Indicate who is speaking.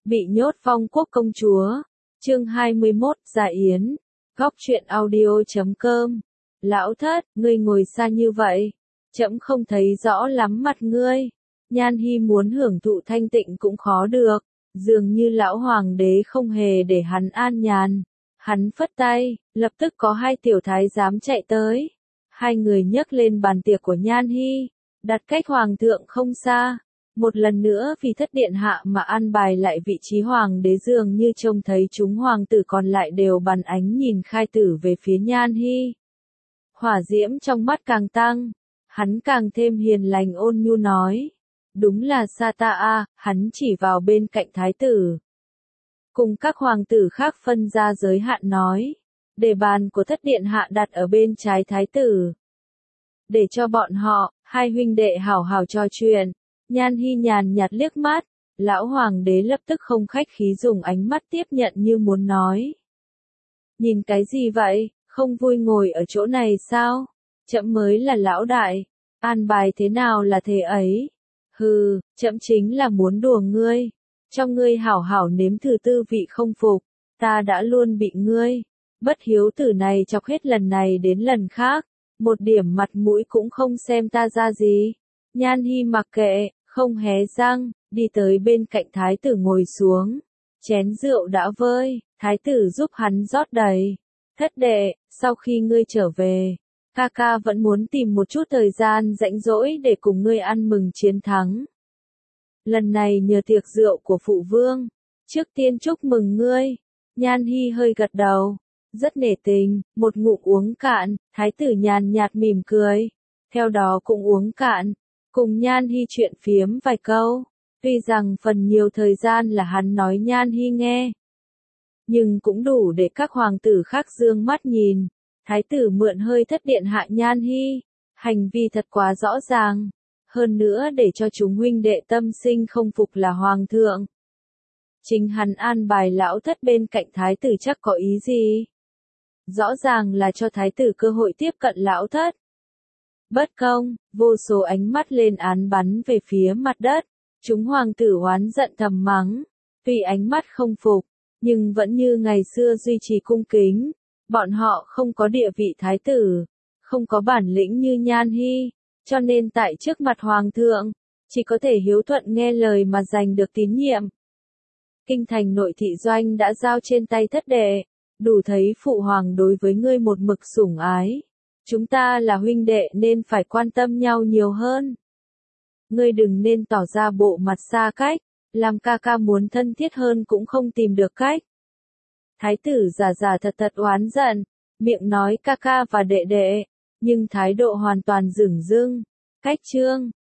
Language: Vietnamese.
Speaker 1: Bị nhốt Phong Quốc công chúa. Chương 21, Dạ Yến. Góc truyện audio.com. Lão thất, ngươi ngồi xa như vậy, trẫm không thấy rõ lắm mặt ngươi. Nhan Hi muốn hưởng thụ thanh tịnh cũng khó được, dường như lão hoàng đế không hề để hắn an nhàn. Hắn phất tay, lập tức có hai tiểu thái giám chạy tới. Hai người nhấc lên bàn tiệc của Nhan Hi, đặt cách hoàng thượng không xa. Một lần nữa vì thất điện hạ mà an bài lại vị trí hoàng đế, dường như trông thấy chúng hoàng tử còn lại đều bắn ánh nhìn khai tử về phía Nhan Hi. Hỏa diễm trong mắt càng tăng, hắn càng thêm hiền lành ôn nhu nói. Đúng là Sata a, hắn chỉ vào bên cạnh thái tử. Cùng các hoàng tử khác phân ra giới hạn nói. Để bàn của thất điện hạ đặt ở bên trái thái tử. Để cho bọn họ, hai huynh đệ hảo hảo trò chuyện. Nhan Hi nhàn nhạt liếc mắt, lão hoàng đế lập tức không khách khí dùng ánh mắt tiếp nhận như muốn nói. Nhìn cái gì vậy, không vui ngồi ở chỗ này sao? Trẫm mới là lão đại, an bài thế nào là thế ấy? Hừ, trẫm chính là muốn đùa ngươi, cho ngươi hảo hảo nếm thử tư vị không phục, ta đã luôn bị ngươi, bất hiếu tử này chọc hết lần này đến lần khác, một điểm mặt mũi cũng không xem ta ra gì. Nhan Hi mặc kệ, không hé răng, đi tới bên cạnh thái tử ngồi xuống. Chén rượu đã vơi, thái tử giúp hắn rót đầy. Thất đệ, sau khi ngươi trở về, ca ca vẫn muốn tìm một chút thời gian rảnh rỗi để cùng ngươi ăn mừng chiến thắng. Lần này nhờ tiệc rượu của phụ vương, trước tiên chúc mừng ngươi. Nhan Hi hơi gật đầu, rất nể tình, một ngụm uống cạn, thái tử nhàn nhạt mỉm cười, theo đó cũng uống cạn. Cùng Nhan Hi chuyện phiếm vài câu, tuy rằng phần nhiều thời gian là hắn nói Nhan Hi nghe, nhưng cũng đủ để các hoàng tử khác dương mắt nhìn. Thái tử mượn hơi thất điện hạ Nhan Hi, hành vi thật quá rõ ràng, hơn nữa để cho chúng huynh đệ tâm sinh không phục là hoàng thượng. Chính hắn an bài lão thất bên cạnh thái tử chắc có ý gì? Rõ ràng là cho thái tử cơ hội tiếp cận lão thất. Bất công, vô số ánh mắt lên án bắn về phía mặt đất, chúng hoàng tử oán giận thầm mắng, tuy ánh mắt không phục, nhưng vẫn như ngày xưa duy trì cung kính, bọn họ không có địa vị thái tử, không có bản lĩnh như Nhan Hi, cho nên tại trước mặt hoàng thượng, chỉ có thể hiếu thuận nghe lời mà giành được tín nhiệm. Kinh thành nội thị doanh đã giao trên tay thất đệ, đủ thấy phụ hoàng đối với ngươi một mực sủng ái. Chúng ta là huynh đệ nên phải quan tâm nhau nhiều hơn. Ngươi đừng nên tỏ ra bộ mặt xa cách, làm ca ca muốn thân thiết hơn cũng không tìm được cách. Thái tử giả giả thật thật oán giận, miệng nói ca ca và đệ đệ, nhưng thái độ hoàn toàn dửng dưng. Cách chương,